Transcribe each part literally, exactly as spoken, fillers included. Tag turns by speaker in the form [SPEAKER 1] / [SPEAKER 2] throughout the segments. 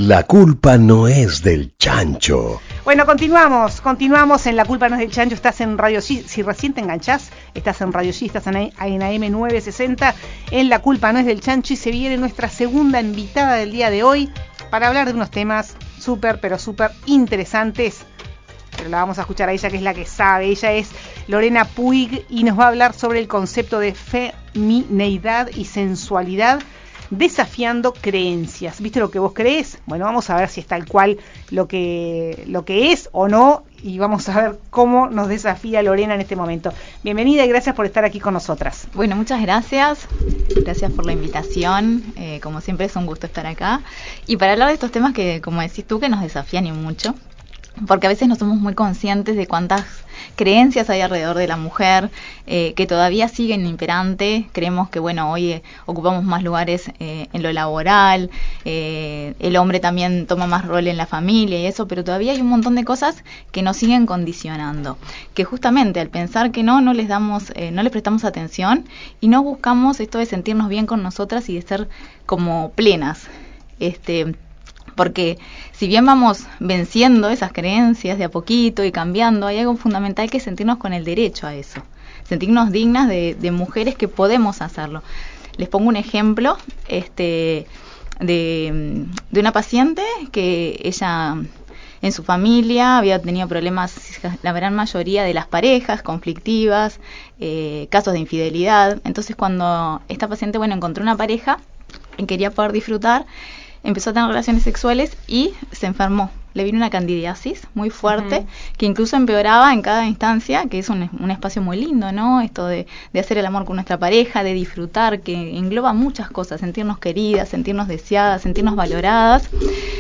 [SPEAKER 1] La culpa no es del chancho.
[SPEAKER 2] Bueno, continuamos, continuamos en La culpa no es del chancho. Estás en Radio G, si recién te enganchás, estás en Radio G, estás en, en A M novecientos sesenta, en La culpa no es del chancho, y se viene nuestra segunda invitada del día de hoy para hablar de unos temas súper, pero súper interesantes. Pero la vamos a escuchar a ella, que es la que sabe. Ella es Lorena Puig y nos va a hablar sobre el concepto de femineidad y sensualidad, desafiando creencias. ¿Viste lo que vos crees? Bueno, vamos a ver si es tal cual lo que, lo que es o no, y vamos a ver cómo nos desafía Lorena en este momento. Bienvenida y gracias por estar aquí con nosotras.
[SPEAKER 3] Bueno, muchas gracias. Gracias por la invitación. Eh, como siempre es un gusto estar acá. Y para hablar de estos temas que, como decís tú, que nos desafían y mucho. Porque a veces no somos muy conscientes de cuántas creencias hay alrededor de la mujer, eh, que todavía siguen imperante. Creemos que, bueno, hoy eh, ocupamos más lugares eh, en lo laboral, eh, el hombre también toma más rol en la familia y eso, pero todavía hay un montón de cosas que nos siguen condicionando. Que justamente al pensar que no, no les damos, eh, no les prestamos atención y no buscamos esto de sentirnos bien con nosotras y de ser como plenas. Este... Porque si bien vamos venciendo esas creencias de a poquito y cambiando, hay algo fundamental que es sentirnos con el derecho a eso, sentirnos dignas de, de mujeres que podemos hacerlo. Les pongo un ejemplo este, de, de una paciente que ella en su familia había tenido problemas, la gran mayoría de las parejas, conflictivas, eh, casos de infidelidad. Entonces cuando esta paciente bueno encontró una pareja y quería poder disfrutar, empezó a tener relaciones sexuales y se enfermó. Le vino una candidiasis muy fuerte, uh-huh. que incluso empeoraba en cada instancia, que es un, un espacio muy lindo, ¿no? Esto de, de hacer el amor con nuestra pareja, de disfrutar, que engloba muchas cosas, sentirnos queridas, sentirnos deseadas, sentirnos valoradas.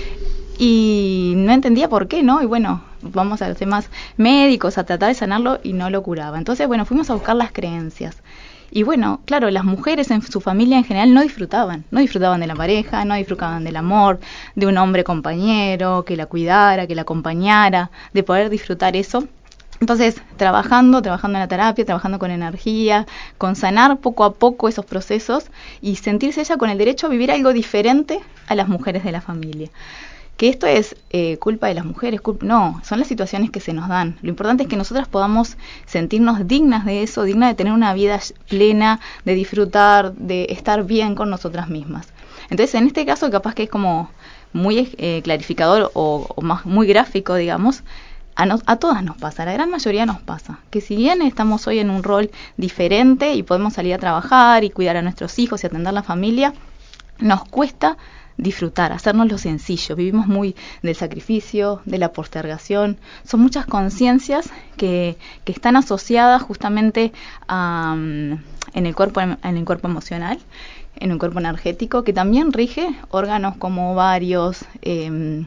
[SPEAKER 3] Y no entendía por qué, ¿no? Y bueno, vamos a los temas médicos, a tratar de sanarlo y no lo curaba. Entonces, bueno, fuimos a buscar las creencias. Y bueno, claro, las mujeres en su familia en general no disfrutaban, no disfrutaban de la pareja, no disfrutaban del amor, de un hombre compañero, que la cuidara, que la acompañara, de poder disfrutar eso. Entonces, trabajando, trabajando en la terapia, trabajando con energía, con sanar poco a poco esos procesos y sentirse ella con el derecho a vivir algo diferente a las mujeres de la familia. Que esto es eh, culpa de las mujeres, culpa, no, son las situaciones que se nos dan. Lo importante es que nosotras podamos sentirnos dignas de eso, dignas de tener una vida plena, de disfrutar, de estar bien con nosotras mismas. Entonces, en este caso, capaz que es como muy eh, clarificador o, o más muy gráfico, digamos, a, no, a todas nos pasa, a la gran mayoría nos pasa. Que si bien estamos hoy en un rol diferente y podemos salir a trabajar y cuidar a nuestros hijos y atender a la familia, nos cuesta disfrutar, hacernos lo sencillo. Vivimos muy del sacrificio, de la postergación. Son muchas conciencias que, que están asociadas justamente a, um, en el cuerpo, en el cuerpo emocional, en el cuerpo energético, que también rige órganos como ovarios, eh,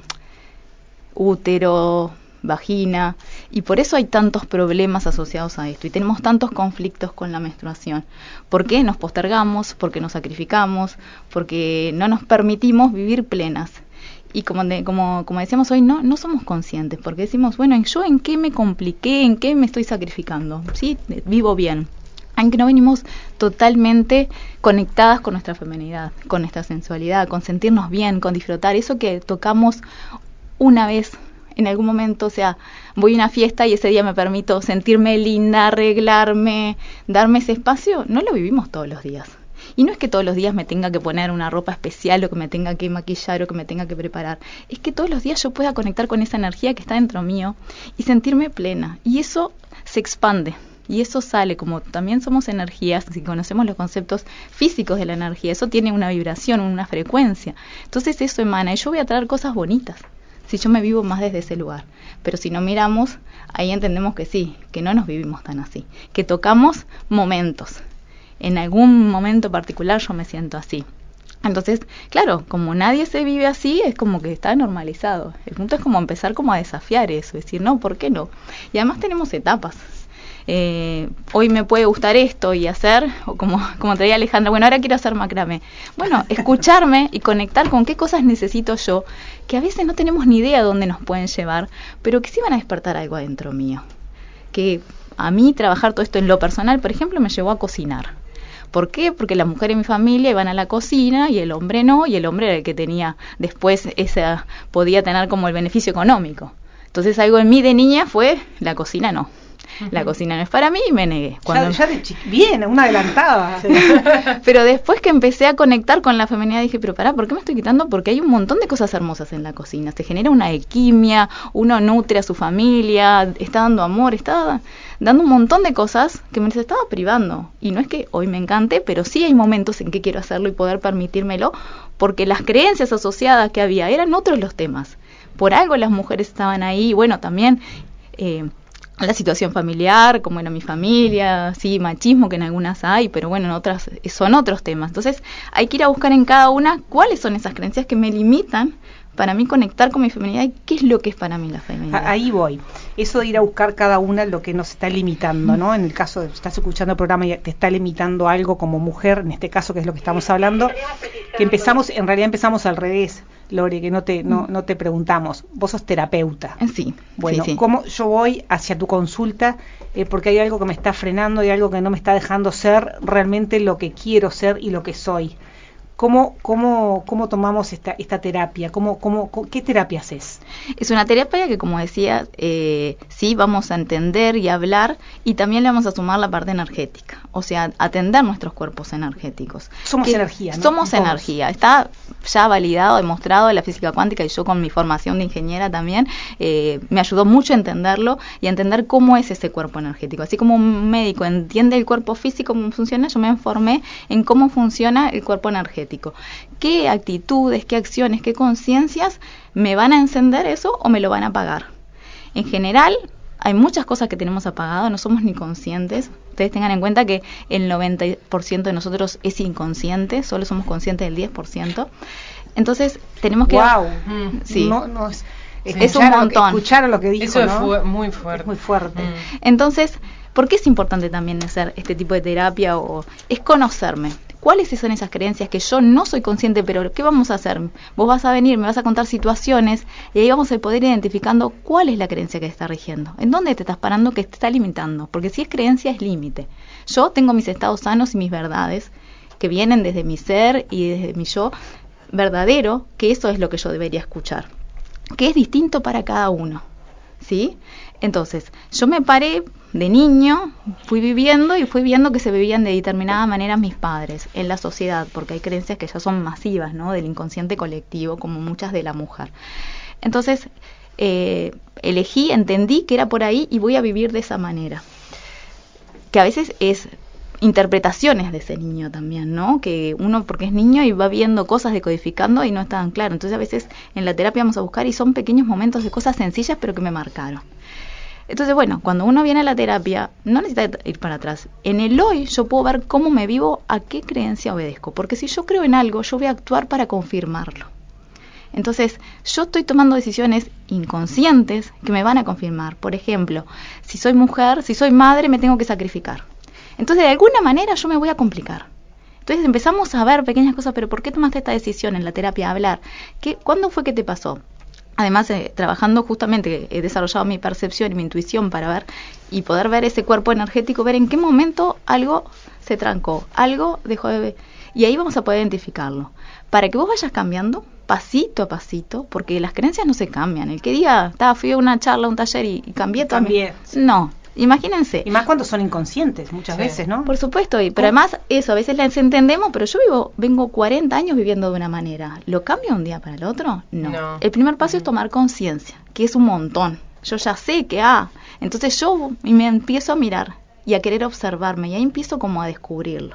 [SPEAKER 3] útero, vagina, y por eso hay tantos problemas asociados a esto y tenemos tantos conflictos con la menstruación. ¿Por qué? Nos postergamos, porque nos sacrificamos, porque no nos permitimos vivir plenas. Y como, de, como, como decíamos hoy, no, no somos conscientes, porque decimos, bueno, ¿yo en qué me compliqué? ¿En qué me estoy sacrificando? Sí, vivo bien. Aunque no venimos totalmente conectadas con nuestra feminidad, con nuestra sensualidad, con sentirnos bien, con disfrutar. Eso que tocamos una vez en algún momento, o sea, voy a una fiesta y ese día me permito sentirme linda, arreglarme, darme ese espacio, no lo vivimos todos los días. Y no es que todos los días me tenga que poner una ropa especial o que me tenga que maquillar o que me tenga que preparar. Es que todos los días yo pueda conectar con esa energía que está dentro mío y sentirme plena. Y eso se expande. Y eso sale, como también somos energías, si conocemos los conceptos físicos de la energía, eso tiene una vibración, una frecuencia. Entonces eso emana y yo voy a traer cosas bonitas si yo me vivo más desde ese lugar. Pero si no miramos, ahí entendemos que sí, que no nos vivimos tan así, que tocamos momentos. En algún momento particular yo me siento así. Entonces, claro, como nadie se vive así, es como que está normalizado. El punto es como empezar como a desafiar eso, decir, no, ¿por qué no? Y además tenemos etapas. Eh, hoy me puede gustar esto y hacer, o como, como traía Alejandra, bueno, ahora quiero hacer macramé. Bueno, escucharme y conectar con qué cosas necesito yo, que a veces no tenemos ni idea de dónde nos pueden llevar, pero que sí van a despertar algo adentro mío. Que a mí trabajar todo esto en lo personal, por ejemplo, me llevó a cocinar. ¿Por qué? Porque las mujeres en mi familia iban a la cocina y el hombre no, y el hombre era el que tenía después esa, podía tener como el beneficio económico. Entonces algo en mí de niña fue, la cocina no. La cocina no es para mí y me negué.
[SPEAKER 2] Cuando... Ya, ya de chiqui... Bien, una adelantada. Sí.
[SPEAKER 3] Pero después que empecé a conectar con la feminidad dije, pero pará, ¿por qué me estoy quitando? Porque hay un montón de cosas hermosas en la cocina. Se genera una alquimia, uno nutre a su familia, está dando amor, está dando un montón de cosas que me les estaba privando. Y no es que hoy me encante, pero sí hay momentos en que quiero hacerlo y poder permitírmelo, porque las creencias asociadas que había eran otros los temas. Por algo las mujeres estaban ahí, y bueno, también... Eh, la situación familiar, cómo era mi familia, sí, machismo que en algunas hay, pero bueno, en otras son otros temas. Entonces hay que ir a buscar en cada una cuáles son esas creencias que me limitan para mí conectar con mi feminidad y qué es lo que es para mí la feminidad.
[SPEAKER 2] Ahí voy. Eso de ir a buscar cada una lo que nos está limitando, ¿no? En el caso de estás escuchando el programa y te está limitando algo como mujer, en este caso que es lo que estamos hablando, que empezamos, en realidad empezamos al revés, Lore, que no te no, no te preguntamos. Vos sos terapeuta.
[SPEAKER 3] Sí.
[SPEAKER 2] Bueno,
[SPEAKER 3] sí, sí.
[SPEAKER 2] ¿cómo yo voy hacia tu consulta? Eh, porque hay algo que me está frenando, hay algo que no me está dejando ser realmente lo que quiero ser y lo que soy. ¿Cómo, cómo, cómo tomamos esta, esta terapia? ¿Cómo, cómo, ¿Qué terapia haces?
[SPEAKER 3] Es una terapia que, como decía, eh, sí vamos a entender y hablar, y también le vamos a sumar la parte energética, o sea, atender nuestros cuerpos energéticos.
[SPEAKER 2] Somos
[SPEAKER 3] que
[SPEAKER 2] energía, ¿no?
[SPEAKER 3] Somos
[SPEAKER 2] Todos.
[SPEAKER 3] energía. Está ya validado, demostrado en la física cuántica, y yo con mi formación de ingeniera también, eh, me ayudó mucho a entenderlo y a entender cómo es ese cuerpo energético. Así como un médico entiende el cuerpo físico, cómo funciona, yo me informé en cómo funciona el cuerpo energético. ¿Qué actitudes, qué acciones, qué conciencias me van a encender eso o me lo van a apagar? En general, hay muchas cosas que tenemos apagado, no somos ni conscientes. Ustedes tengan en cuenta que el noventa por ciento de nosotros es inconsciente, solo somos conscientes del diez por ciento. Entonces, tenemos que...
[SPEAKER 2] ¡Wow!
[SPEAKER 3] Sí.
[SPEAKER 2] No, no es,
[SPEAKER 3] sí. Es un montón.
[SPEAKER 2] Escuchar lo que dijo,
[SPEAKER 4] Eso
[SPEAKER 2] ¿no?
[SPEAKER 4] es muy fuerte.
[SPEAKER 2] Es muy fuerte.
[SPEAKER 3] Mm. Entonces, ¿por qué es importante también hacer este tipo de terapia? O es conocerme. ¿Cuáles son esas creencias que yo no soy consciente, pero qué vamos a hacer? Vos vas a venir, me vas a contar situaciones y ahí vamos a poder ir identificando cuál es la creencia que te está rigiendo, en dónde te estás parando, que te está limitando, porque si es creencia es límite. Yo tengo mis estados sanos y mis verdades que vienen desde mi ser y desde mi yo verdadero, que eso es lo que yo debería escuchar, que es distinto para cada uno, ¿sí? Entonces, yo me paré de niño, fui viviendo y fui viendo que se vivían de determinada manera mis padres en la sociedad, porque hay creencias que ya son masivas, ¿no? Del inconsciente colectivo, como muchas de la mujer. Entonces, eh, elegí, entendí que era por ahí y voy a vivir de esa manera. Que a veces es interpretaciones de ese niño también, ¿no? Que uno, porque es niño y va viendo cosas, decodificando y no está tan claro. Entonces, a veces en la terapia vamos a buscar y son pequeños momentos de cosas sencillas, pero que me marcaron. Entonces, bueno, cuando uno viene a la terapia, no necesita ir para atrás. En el hoy yo puedo ver cómo me vivo, a qué creencia obedezco. Porque si yo creo en algo, yo voy a actuar para confirmarlo. Entonces, yo estoy tomando decisiones inconscientes que me van a confirmar. Por ejemplo, si soy mujer, si soy madre, me tengo que sacrificar. Entonces, de alguna manera yo me voy a complicar. Entonces empezamos a ver pequeñas cosas, pero ¿por qué tomaste esta decisión en la terapia? A hablar. ¿Qué, ¿Cuándo fue que te pasó? Además, eh, trabajando justamente, he desarrollado mi percepción y mi intuición para ver y poder ver ese cuerpo energético, ver en qué momento algo se trancó, algo dejó de ver. Y ahí vamos a poder identificarlo. Para que vos vayas cambiando pasito a pasito, porque las creencias no se cambian. El que diga, estaba fui a una charla, a un taller y, y cambié todo.
[SPEAKER 2] Cambié.
[SPEAKER 3] Mi... No. Imagínense.
[SPEAKER 2] Y más cuando son inconscientes, muchas sí. veces, ¿no?
[SPEAKER 3] Por supuesto, y, pero además eso, a veces las entendemos, pero yo vivo, vengo cuarenta años viviendo de una manera. ¿Lo cambio un día para el otro? No. no. El primer paso uh-huh. es tomar conciencia, que es un montón. Yo ya sé que, ah, entonces yo me empiezo a mirar y a querer observarme, y ahí empiezo como a descubrirlo.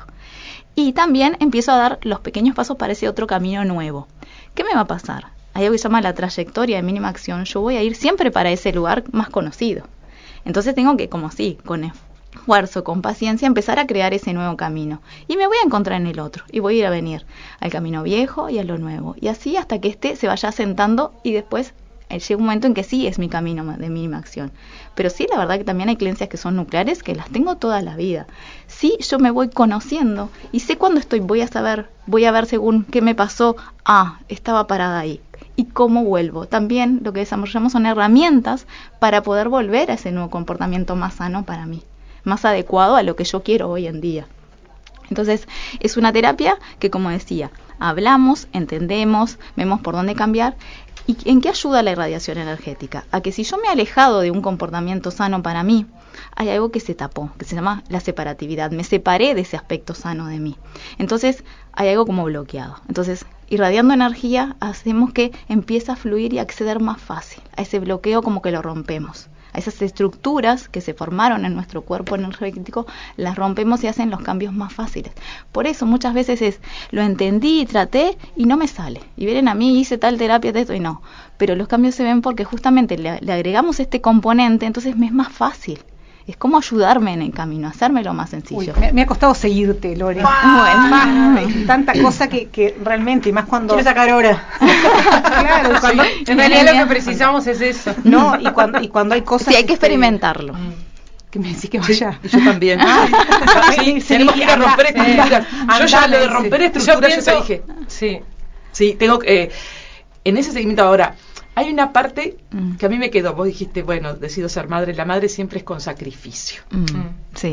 [SPEAKER 3] Y también empiezo a dar los pequeños pasos para ese otro camino nuevo. ¿Qué me va a pasar? Hay algo que se llama la trayectoria de mínima acción. Yo voy a ir siempre para ese lugar más conocido. Entonces tengo que, como sí, con esfuerzo, con paciencia, empezar a crear ese nuevo camino. Y me voy a encontrar en el otro. Y voy a ir a venir al camino viejo y a lo nuevo. Y así hasta que este se vaya asentando y después eh, llega un momento en que sí es mi camino de mínima acción. Pero sí, la verdad que también hay creencias que son nucleares que las tengo toda la vida. Sí, yo me voy conociendo y sé cuándo estoy, voy a saber, voy a ver según qué me pasó. Ah, estaba parada ahí. Y cómo vuelvo. También lo que desarrollamos son herramientas para poder volver a ese nuevo comportamiento más sano para mí, más adecuado a lo que yo quiero hoy en día. Entonces, es una terapia que, como decía, hablamos, entendemos, vemos por dónde cambiar. ¿Y en qué ayuda la irradiación energética? A que si yo me he alejado de un comportamiento sano para mí, hay algo que se tapó, que se llama la separatividad. Me separé de ese aspecto sano de mí. Entonces, hay algo como bloqueado. Entonces, irradiando energía, hacemos que empiece a fluir y acceder más fácil. A ese bloqueo como que lo rompemos. A esas estructuras que se formaron en nuestro cuerpo energético, las rompemos y hacen los cambios más fáciles. Por eso muchas veces es, lo entendí y traté y no me sale. Y vienen a mí, hice tal terapia de esto y no. Pero los cambios se ven porque justamente le, le agregamos este componente, entonces me es más fácil. Es como ayudarme en el camino, hacérmelo más sencillo.
[SPEAKER 2] Uy, me, me ha costado seguirte, Lore.
[SPEAKER 3] Bueno.
[SPEAKER 2] Hay tanta cosa que, que realmente, y más cuando...
[SPEAKER 4] Quiero sacar hora.
[SPEAKER 2] Claro, y cuando...
[SPEAKER 4] Sí, en realidad lo que precisamos es eso.
[SPEAKER 2] No, y cuando, y cuando hay cosas...
[SPEAKER 3] Sí, hay que
[SPEAKER 2] este,
[SPEAKER 3] experimentarlo.
[SPEAKER 2] que me decís que vaya.
[SPEAKER 4] Yo también.
[SPEAKER 2] Sí, sí,
[SPEAKER 4] tenemos que ir a romper
[SPEAKER 2] anda,
[SPEAKER 4] estructuras.
[SPEAKER 2] eh,
[SPEAKER 4] Yo ya
[SPEAKER 2] andale,
[SPEAKER 4] lo de romper
[SPEAKER 2] sí.
[SPEAKER 4] estructuras, yo,
[SPEAKER 5] pienso-
[SPEAKER 4] te dije.
[SPEAKER 5] Sí.
[SPEAKER 4] Sí, tengo que... Eh, en ese seguimiento ahora, hay una parte
[SPEAKER 3] Mm.
[SPEAKER 4] que a mí me quedó. Vos dijiste, bueno, decido ser madre. La madre siempre es con sacrificio.
[SPEAKER 3] Mm,
[SPEAKER 5] Mm.
[SPEAKER 3] sí.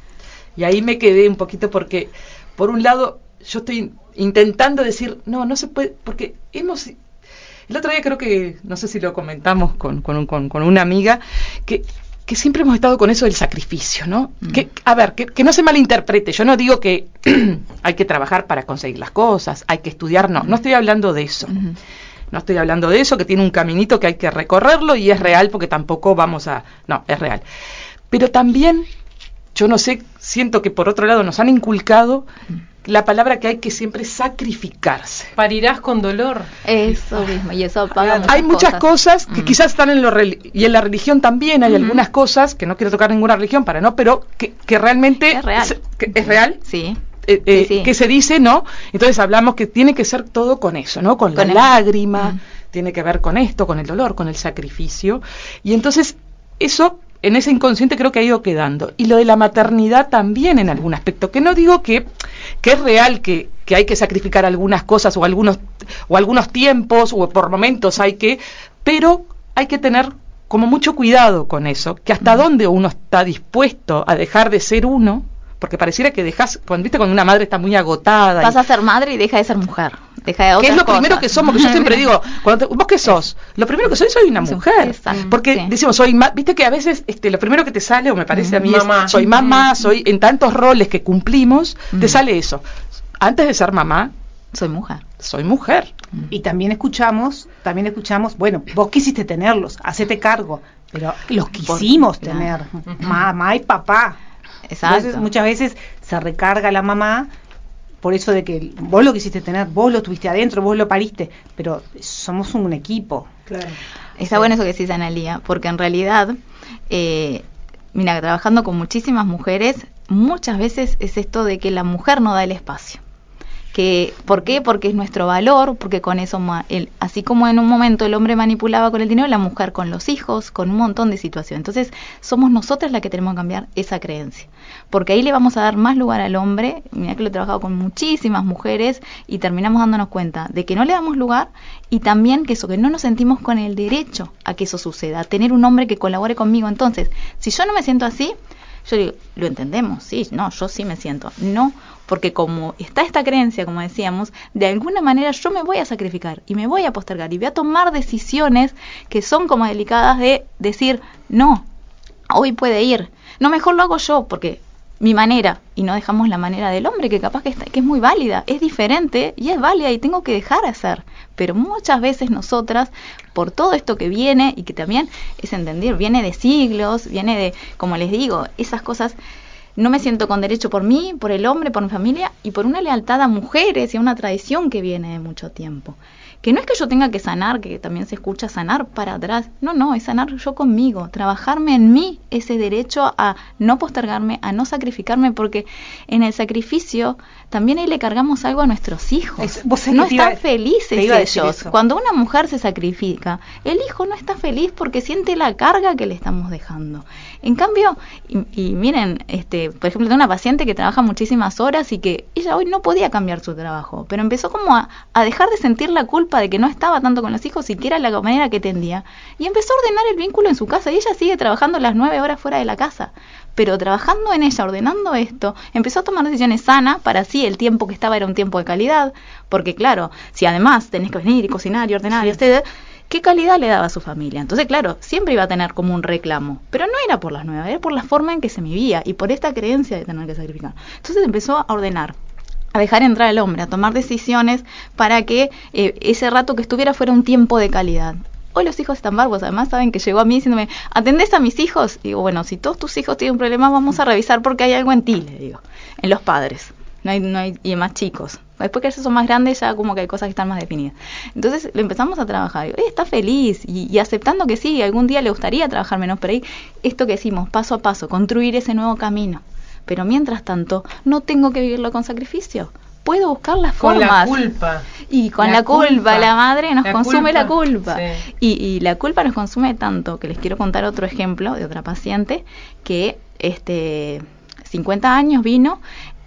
[SPEAKER 4] Y ahí me quedé un poquito porque, por un lado, yo estoy intentando decir, no, no se puede, porque hemos... El otro día creo que, no sé si lo comentamos con, con, un- con, con una amiga, que, que siempre hemos estado con eso del sacrificio, ¿no?
[SPEAKER 3] Mm.
[SPEAKER 4] Que, a ver, que, que no se malinterprete. Yo no digo que hay que trabajar para conseguir las cosas, hay que estudiar, no, no estoy hablando de eso.
[SPEAKER 3] Ujú.
[SPEAKER 4] No estoy hablando de eso, que tiene un caminito que hay que recorrerlo y es real porque tampoco vamos a... No, es real. Pero también, yo no sé, siento que por otro lado nos han inculcado la palabra que hay que siempre sacrificarse.
[SPEAKER 5] Parirás con dolor.
[SPEAKER 3] Eso mismo, y eso apaga muchas
[SPEAKER 4] Hay muchas cosas que
[SPEAKER 3] Mm.
[SPEAKER 4] quizás están en lo reli- y en la religión también hay
[SPEAKER 3] Ujú.
[SPEAKER 4] algunas cosas que no quiero tocar ninguna religión para no, pero que, que realmente
[SPEAKER 3] Es real.
[SPEAKER 4] se- que es real.
[SPEAKER 3] Sí.
[SPEAKER 4] Eh, eh,
[SPEAKER 3] Sí, sí.
[SPEAKER 4] que se dice, ¿no? Entonces hablamos que tiene que ser todo con eso, ¿no? Con,
[SPEAKER 3] Con
[SPEAKER 4] la
[SPEAKER 3] el-
[SPEAKER 4] lágrima,
[SPEAKER 3] Mm.
[SPEAKER 4] tiene que ver con esto, con el dolor, con el sacrificio. Y entonces eso en ese inconsciente creo que ha ido quedando. Y lo de la maternidad también en algún aspecto, que no digo que, que es real que, que hay que sacrificar algunas cosas o algunos, o algunos tiempos o por momentos hay que, pero hay que tener como mucho cuidado con eso, que hasta
[SPEAKER 3] Mm.
[SPEAKER 4] dónde uno está dispuesto a dejar de ser uno, porque pareciera que dejas, cuando viste cuando una madre está muy agotada.
[SPEAKER 3] Vas
[SPEAKER 4] y-
[SPEAKER 3] a ser madre y deja de ser mujer. Deja de
[SPEAKER 4] que
[SPEAKER 3] otras
[SPEAKER 4] es lo
[SPEAKER 3] cosas.
[SPEAKER 4] primero que somos, que yo siempre digo, cuando te- ¿vos qué sos? Lo primero que soy, soy una
[SPEAKER 3] Sí,
[SPEAKER 4] mujer.
[SPEAKER 3] exacto,
[SPEAKER 4] Porque
[SPEAKER 3] sí.
[SPEAKER 4] decimos, soy ma- viste que a veces este, lo primero que te sale, o me parece a mí,
[SPEAKER 5] Mamá.
[SPEAKER 4] es, soy mamá, soy en tantos roles que cumplimos, te
[SPEAKER 3] Mm.
[SPEAKER 4] sale eso. Antes de ser mamá,
[SPEAKER 3] Soy mujer.
[SPEAKER 4] soy mujer.
[SPEAKER 2] Y también escuchamos, también escuchamos, bueno, vos quisiste tenerlos, hacete cargo, pero los quisimos
[SPEAKER 3] Por-
[SPEAKER 2] tener, mamá y papá.
[SPEAKER 3] Exacto.
[SPEAKER 2] Entonces muchas veces se recarga la mamá por eso de que vos lo quisiste tener, vos lo tuviste adentro, vos lo pariste, pero somos un equipo.
[SPEAKER 4] Claro.
[SPEAKER 3] Está bueno eso que decís, Analía, porque en realidad, eh, mira, trabajando con muchísimas mujeres, muchas veces es esto de que la mujer no da el espacio. Que, ¿por qué? Porque es nuestro valor, porque con eso, ma- el, así como en un momento el hombre manipulaba con el dinero, la mujer con los hijos, con un montón de situaciones. Entonces, somos nosotras las que tenemos que cambiar esa creencia. Porque ahí le vamos a dar más lugar al hombre. Mira que lo he trabajado con muchísimas mujeres y terminamos dándonos cuenta de que no le damos lugar y también que eso, que no nos sentimos con el derecho a que eso suceda, a tener un hombre que colabore conmigo. Entonces, si yo no me siento así, yo digo, lo entendemos, sí, no, yo sí me siento. No, porque como está esta creencia, como decíamos, de alguna manera yo me voy a sacrificar y me voy a postergar y voy a tomar decisiones que son como delicadas de decir, no, hoy puede ir, no, mejor lo hago yo, porque mi manera, y no dejamos la manera del hombre, que capaz que, está, que es muy válida, es diferente y es válida y tengo que dejar de hacer. Pero muchas veces nosotras, por todo esto que viene, y que también es entender, viene de siglos, viene de, como les digo, esas cosas, no me siento con derecho por mí, por el hombre, por mi familia, y por una lealtad a mujeres y a una tradición que viene de mucho tiempo. Que no es que yo tenga que sanar, que también se escucha sanar para atrás. No, no, es sanar yo conmigo, trabajarme en mí ese derecho a no postergarme, a no sacrificarme, porque en el sacrificio también ahí le cargamos algo a nuestros hijos.
[SPEAKER 2] Es- vos sabés
[SPEAKER 3] no
[SPEAKER 2] que te iba-
[SPEAKER 3] están felices
[SPEAKER 2] te iba a decir
[SPEAKER 3] ellos.
[SPEAKER 2] eso.
[SPEAKER 3] Cuando una mujer se sacrifica, el hijo no está feliz porque siente la carga que le estamos dejando. En cambio, y, y miren, este, por ejemplo, tengo una paciente que trabaja muchísimas horas y que ella hoy no podía cambiar su trabajo, pero empezó como a, a dejar de sentir la culpa culpa de que no estaba tanto con los hijos y que era la manera que tendía. Y empezó a ordenar el vínculo en su casa y ella sigue trabajando las nueve horas fuera de la casa. Pero trabajando en ella, ordenando esto, empezó a tomar decisiones sanas para así el tiempo que estaba era un tiempo de calidad. Porque claro, si además tenés que venir y cocinar y ordenar y hacer, ¿qué calidad le daba a su familia? Entonces claro, siempre iba a tener como un reclamo. Pero no era por las nueve, era por la forma en que se vivía y por esta creencia de tener que sacrificar. Entonces empezó a ordenar, a dejar entrar al hombre, a tomar decisiones para que eh, ese rato que estuviera fuera un tiempo de calidad. Hoy los hijos están barbos, además saben que llegó a mí diciéndome, ¿atendés a mis hijos? Digo, bueno, si todos tus hijos tienen un problema, vamos a revisar porque hay algo en ti, le digo, en los padres, no hay, no hay, y en más chicos. Después que esos son más grandes, ya como que hay cosas que están más definidas. Entonces lo empezamos a trabajar. Y, está feliz y, y aceptando que sí, algún día le gustaría trabajar menos, pero ahí esto que decimos, paso a paso, construir ese nuevo camino. Pero mientras tanto, no tengo que vivirlo con sacrificio. Puedo buscar las formas.
[SPEAKER 5] Con la culpa.
[SPEAKER 3] Y con la, la culpa, culpa, la madre nos la consume culpa, la culpa. Sí. Y, y la culpa nos consume tanto que les quiero contar otro ejemplo de otra paciente que este cincuenta años vino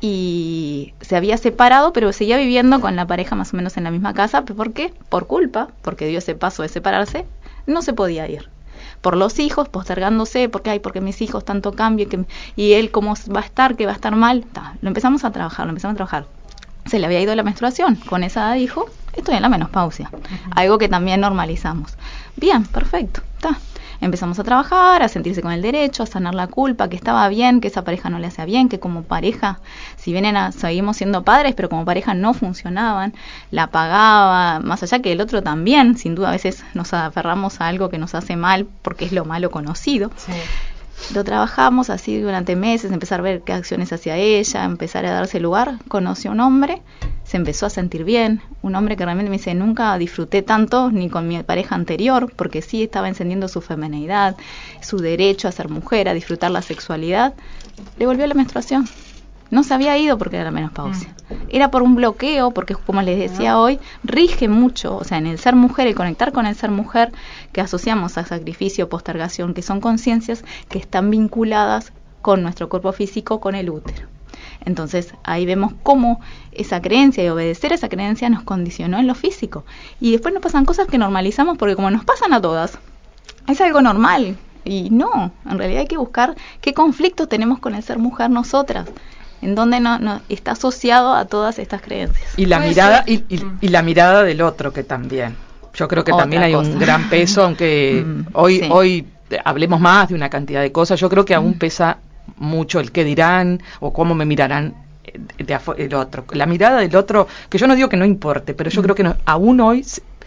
[SPEAKER 3] y se había separado, pero seguía viviendo con la pareja más o menos en la misma casa. ¿Por qué? Por culpa, porque dio ese paso de separarse, no se podía ir. Por los hijos, postergándose, porque hay, porque mis hijos tanto cambio, que, y él cómo va a estar, que va a estar mal. Ta, lo empezamos a trabajar, lo empezamos a trabajar. Se le había ido la menstruación, con esa edad dijo, estoy en la menopausia, uh-huh. Algo que también normalizamos. Bien, perfecto, ta. Empezamos a trabajar, a sentirse con el derecho, a sanar la culpa, que estaba bien, que esa pareja no le hacía bien, que como pareja, si bien era, seguimos siendo padres, pero como pareja no funcionaban, la pagaba, más allá que el otro también, sin duda a veces nos aferramos a algo que nos hace mal, porque es lo malo conocido. Sí. Lo trabajamos así durante meses, empezar a ver qué acciones hacía ella, empezar a darse lugar. Conoció a un hombre, se empezó a sentir bien, un hombre que realmente me dice, nunca disfruté tanto ni con mi pareja anterior, porque sí estaba encendiendo su feminidad, su derecho a ser mujer, a disfrutar la sexualidad. Le volvió la menstruación. No se había ido porque era la menopausia. Mm. Era por un bloqueo, porque como les decía hoy, rige mucho, o sea, en el ser mujer, el conectar con el ser mujer, que asociamos a sacrificio, postergación, que son conciencias que están vinculadas con nuestro cuerpo físico, con el útero. Entonces, ahí vemos cómo esa creencia y obedecer a esa creencia nos condicionó en lo físico. Y después nos pasan cosas que normalizamos, porque como nos pasan a todas, es algo normal. Y no, en realidad hay que buscar qué conflictos tenemos con el ser mujer nosotras, en donde no, no está asociado a todas estas creencias.
[SPEAKER 4] Y la mirada y, y, y la mirada del otro, que también. Yo creo que Otra también hay cosa. Un gran peso, aunque mm, hoy sí. hoy hablemos más de una cantidad de cosas, yo creo que aún mm. pesa mucho el qué dirán o cómo me mirarán de, de el otro. La mirada del otro, que yo no digo que no importe, pero yo mm. creo que no, aún hoy,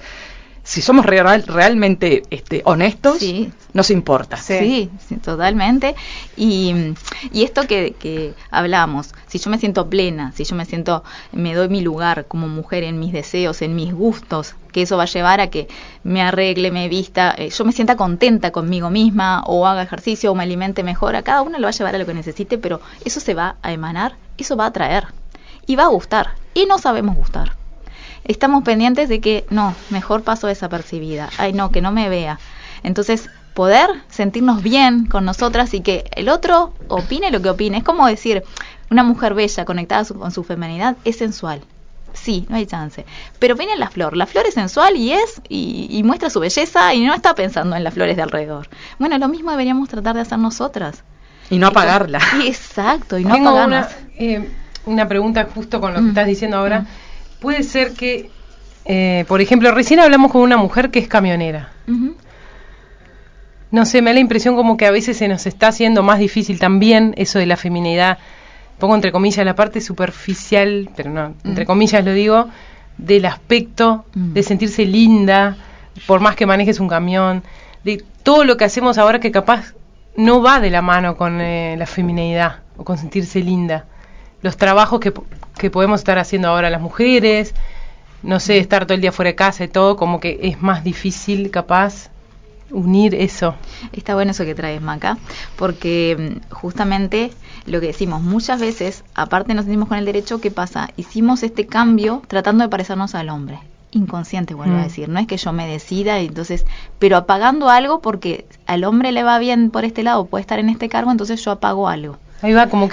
[SPEAKER 4] si somos real, realmente este, honestos, sí. nos importa.
[SPEAKER 3] Sí, sí, sí totalmente. Y, y esto que, que hablamos, si yo me siento plena, si yo me siento, me doy mi lugar como mujer en mis deseos, en mis gustos, que eso va a llevar a que me arregle, me vista, eh, yo me sienta contenta conmigo misma, o haga ejercicio, o me alimente mejor, a cada uno lo va a llevar a lo que necesite, pero eso se va a emanar, eso va a atraer, y va a gustar, y no sabemos gustar. Estamos pendientes de que, no, mejor paso desapercibida, ay no, que no me vea. Entonces, poder sentirnos bien con nosotras y que el otro opine lo que opine. Es como decir, una mujer bella conectada su, con su feminidad es sensual. Sí, no hay chance. Pero viene la flor, la flor es sensual y es, y, y muestra su belleza y no está pensando en las flores de alrededor. Bueno, lo mismo deberíamos tratar de hacer nosotras.
[SPEAKER 4] Y no apagarla.
[SPEAKER 3] Y, exacto, y no
[SPEAKER 5] Tengo
[SPEAKER 3] apagarla.
[SPEAKER 5] Una, eh, una pregunta justo con lo que mm. estás diciendo ahora. Mm. Puede ser que, eh, por ejemplo, recién hablamos con una mujer que es camionera. Uh-huh. No sé, me da la impresión como que a veces se nos está haciendo más difícil también eso de la feminidad. Pongo entre comillas la parte superficial, pero no, uh-huh. entre comillas lo digo, del aspecto, uh-huh. de sentirse linda, por más que manejes un camión, de todo lo que hacemos ahora que capaz no va de la mano con eh, la feminidad o con sentirse linda. Los trabajos que, que podemos estar haciendo ahora las mujeres, no sé, estar todo el día fuera de casa y todo, como que es más difícil capaz unir eso.
[SPEAKER 3] Está bueno eso que traes, Maca, porque justamente lo que decimos, muchas veces, aparte nos sentimos con el derecho, ¿qué pasa? Hicimos este cambio tratando de parecernos al hombre. Inconsciente, vuelvo mm. a decir, no es que yo me decida y entonces, pero apagando algo porque al hombre le va bien por este lado, puede estar en este cargo, entonces yo apago algo.
[SPEAKER 5] Ahí va, como que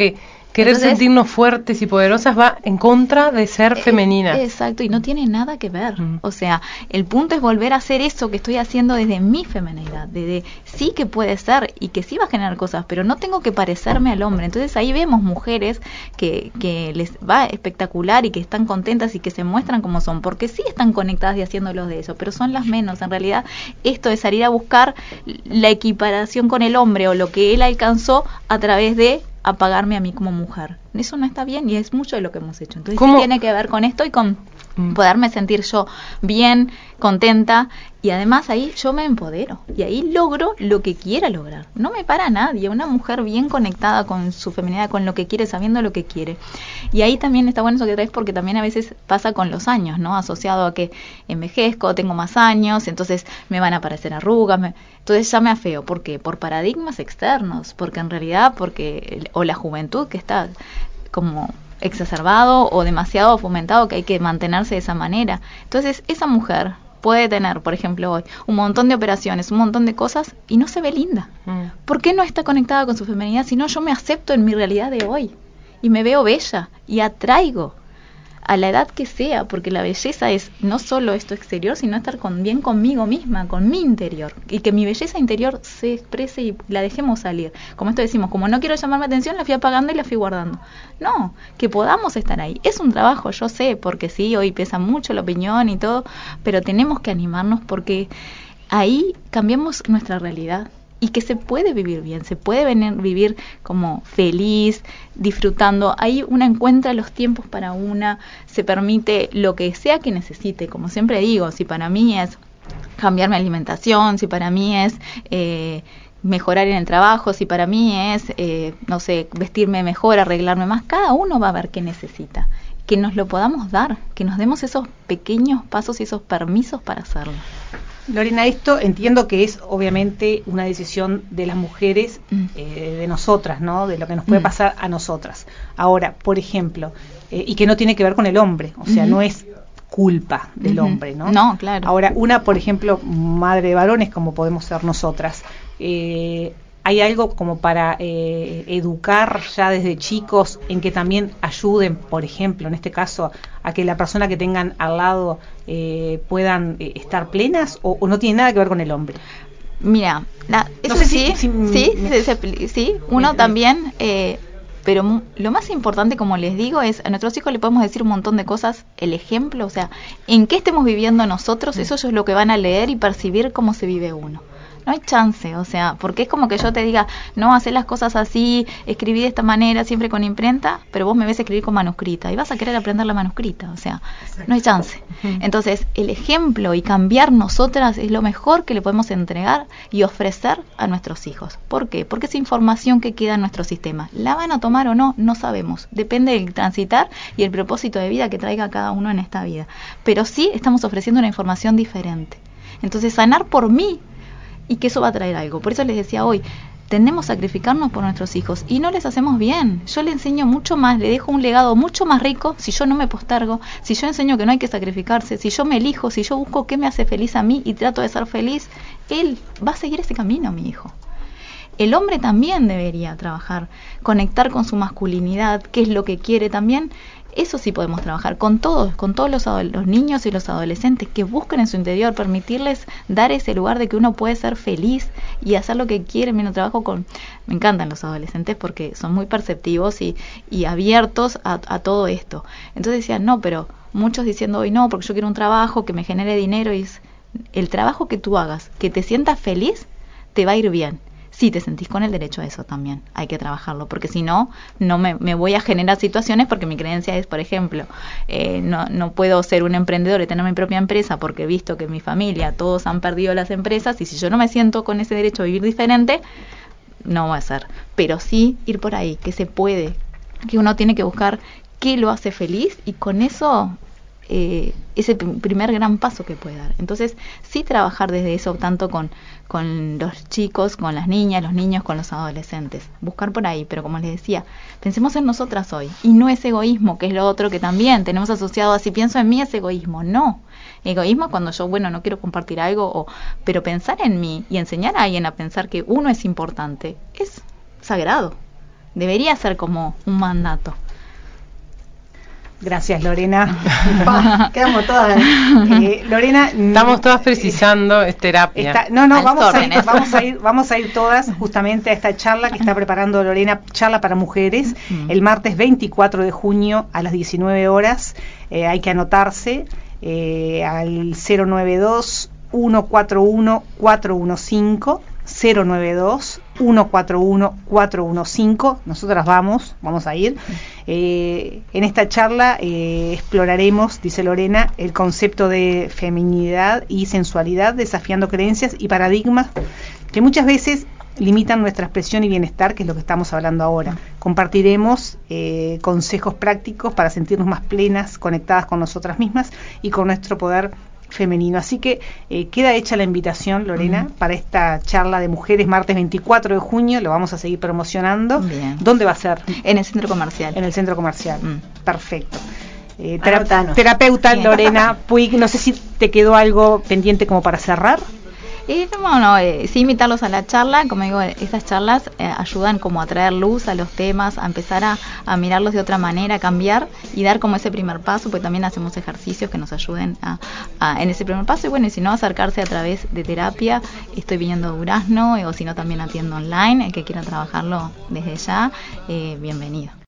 [SPEAKER 5] Querer
[SPEAKER 3] Entonces,
[SPEAKER 5] sentirnos fuertes y poderosas va en contra de ser
[SPEAKER 3] eh,
[SPEAKER 5] femenina.
[SPEAKER 3] Exacto, y no tiene nada que ver.
[SPEAKER 5] Mm.
[SPEAKER 3] O sea, el punto es volver a hacer eso que estoy haciendo desde mi femenidad, desde sí que puede ser y que sí va a generar cosas, pero no tengo que parecerme al hombre. Entonces ahí vemos mujeres que, que les va espectacular y que están contentas y que se muestran como son, porque sí están conectadas y haciéndolos de eso, pero son las menos. En realidad, esto de salir a buscar la equiparación con el hombre o lo que él alcanzó a través de apagarme a mí como mujer. Eso no está bien y es mucho de lo que hemos hecho. Entonces sí tiene que ver con esto y con mm. poderme sentir yo bien, contenta, y además ahí yo me empodero y ahí logro lo que quiera lograr. No me para nadie. Una mujer bien conectada con su feminidad, con lo que quiere, sabiendo lo que quiere. Y ahí también está bueno eso que traes, porque también a veces pasa con los años, ¿no? Asociado a que envejezco, tengo más años, entonces me van a aparecer arrugas, me... entonces ya me afeo. ¿Por qué? Por paradigmas externos, porque en realidad, porque o la juventud que está como exacerbado o demasiado fomentado, que hay que mantenerse de esa manera. Entonces esa mujer puede tener, por ejemplo, hoy un montón de operaciones, un montón de cosas y no se ve linda. Mm. ¿Por qué no está conectada con su feminidad? Si no, yo me acepto en mi realidad de hoy y me veo bella y atraigo a la edad que sea, porque la belleza es no solo esto exterior, sino estar con, bien conmigo misma, con mi interior, y que mi belleza interior se exprese y la dejemos salir. Como esto decimos, como no quiero llamarme atención, la fui apagando y la fui guardando. No, que podamos estar ahí. Es un trabajo, yo sé, porque sí, hoy pesa mucho la opinión y todo, pero tenemos que animarnos porque ahí cambiamos nuestra realidad. Y que se puede vivir bien, se puede venir, vivir como feliz, disfrutando. Ahí una encuentra los tiempos para una, se permite lo que sea que necesite. Como siempre digo, si para mí es cambiar mi alimentación, si para mí es eh, mejorar en el trabajo, si para mí es, eh, no sé, vestirme mejor, arreglarme más, cada uno va a ver qué necesita. Que nos lo podamos dar, que nos demos esos pequeños pasos y esos permisos para hacerlo.
[SPEAKER 2] Lorena, esto entiendo que es obviamente una decisión de las mujeres, mm. eh, de nosotras, ¿no? De lo que nos puede mm. pasar a nosotras. Ahora, por ejemplo, eh, y que no tiene que ver con el hombre, o sea, mm-hmm. no es culpa del mm-hmm. hombre, ¿no?
[SPEAKER 3] No, claro.
[SPEAKER 2] Ahora, una, por ejemplo, madre de varones, como podemos ser nosotras, eh, ¿hay algo como para eh, educar ya desde chicos en que también ayuden, por ejemplo, en este caso, a que la persona que tengan al lado eh, puedan eh, estar plenas, o, o no tiene nada que ver con el hombre?
[SPEAKER 3] Mira, la, eso
[SPEAKER 2] no sé
[SPEAKER 3] sí,
[SPEAKER 2] si, si,
[SPEAKER 3] sí,
[SPEAKER 2] me,
[SPEAKER 3] sí, sí, sí, uno me, también, eh, pero m- lo más importante, como les digo, es a nuestros hijos le podemos decir un montón de cosas, el ejemplo, o sea, en qué estemos viviendo nosotros, eso es lo que van a leer y percibir cómo se vive uno. No hay chance, o sea, porque es como que yo te diga, no, hacer las cosas así, escribí de esta manera, siempre con imprenta, pero vos me ves escribir con manuscrita y vas a querer aprender la manuscrita, o sea, no hay chance. Entonces, el ejemplo y cambiar nosotras es lo mejor que le podemos entregar y ofrecer a nuestros hijos. ¿Por qué? Porque es información que queda en nuestro sistema. ¿La van a tomar o no? No sabemos. Depende del transitar y el propósito de vida que traiga cada uno en esta vida. Pero sí estamos ofreciendo una información diferente. Entonces, sanar por mí, y que eso va a traer algo. Por eso les decía hoy, tendemos a sacrificarnos por nuestros hijos y no les hacemos bien. Yo le enseño mucho más, le dejo un legado mucho más rico si yo no me postergo, si yo enseño que no hay que sacrificarse, si yo me elijo, si yo busco qué me hace feliz a mí y trato de ser feliz, él va a seguir ese camino, mi hijo. El hombre también debería trabajar, conectar con su masculinidad, qué es lo que quiere también. Eso sí podemos trabajar con todos, con todos los, adol- los niños y los adolescentes que busquen en su interior, permitirles dar ese lugar de que uno puede ser feliz y hacer lo que quiere. Mi trabajo con, me encantan los adolescentes porque son muy perceptivos y, y abiertos a, a todo esto. Entonces decían, no, pero muchos diciendo hoy no, porque yo quiero un trabajo que me genere dinero, y es el trabajo que tú hagas, que te sientas feliz, te va a ir bien. Sí, te sentís con el derecho a eso también, hay que trabajarlo, porque si no, no me, me voy a generar situaciones, porque mi creencia es, por ejemplo, eh, no, no puedo ser un emprendedor y tener mi propia empresa, porque he visto que en mi familia todos han perdido las empresas, y si yo no me siento con ese derecho a vivir diferente, no va a ser. Pero sí ir por ahí, que se puede, que uno tiene que buscar qué lo hace feliz, y con eso eh, es el primer gran paso que puede dar. Entonces, sí trabajar desde eso, tanto con, con los chicos, con las niñas, los niños, con los adolescentes. Buscar por ahí, pero como les decía, pensemos en nosotras hoy, y no es egoísmo, que es lo otro que también tenemos asociado a si pienso en mí es egoísmo. No, egoísmo es cuando yo, bueno, no quiero compartir algo, o, pero pensar en mí y enseñar a alguien a pensar que uno es importante, es sagrado. debería ser como un mandato.
[SPEAKER 2] Gracias, Lorena.
[SPEAKER 6] Pa, quedamos todas.
[SPEAKER 2] Eh, Lorena,
[SPEAKER 5] Estamos todas precisando es terapia.
[SPEAKER 2] Está, no, no,
[SPEAKER 3] Al
[SPEAKER 2] vamos a, ir,
[SPEAKER 3] órdenes.
[SPEAKER 2] vamos a ir, vamos a ir todas justamente a esta charla que está preparando Lorena, charla para mujeres,
[SPEAKER 3] Mm.
[SPEAKER 2] el martes veinticuatro de junio a las diecinueve horas. Eh, hay que anotarse eh, al cero nueve dos, uno cuatro uno, cuatro uno cinco, cero nueve dos, uno cuatro uno, cuatro uno cinco. Nosotras vamos, vamos a ir. Eh, en esta charla eh, exploraremos, dice Lorena, el concepto de feminidad y sensualidad, desafiando creencias y paradigmas que muchas veces limitan nuestra expresión y bienestar, que es lo que estamos hablando ahora. Compartiremos eh, consejos prácticos para sentirnos más plenas, conectadas con nosotras mismas y con nuestro poder femenino. Así que eh, queda hecha la invitación, Lorena,
[SPEAKER 3] Mm.
[SPEAKER 2] para esta charla de mujeres martes veinticuatro de junio. Lo vamos a seguir promocionando.
[SPEAKER 3] Bien.
[SPEAKER 2] ¿Dónde va a ser?
[SPEAKER 3] En el centro comercial.
[SPEAKER 2] En el centro comercial.
[SPEAKER 3] Mm.
[SPEAKER 2] Perfecto. Eh, tera-
[SPEAKER 6] Anotanos.
[SPEAKER 2] terapeuta
[SPEAKER 3] Bien.
[SPEAKER 2] Lorena Puig, no sé si te quedó algo pendiente como para cerrar.
[SPEAKER 3] Y no, no, eh, sí invitarlos a la charla, como digo, esas charlas eh, ayudan como a traer luz a los temas, a empezar a, a mirarlos de otra manera, a cambiar y dar como ese primer paso, porque también hacemos ejercicios que nos ayuden a, a- en ese primer paso, y bueno, y si no, acercarse a través de terapia. Estoy viniendo a Durazno, eh, o si no, también atiendo online, el que quiera trabajarlo desde ya, eh, bienvenido.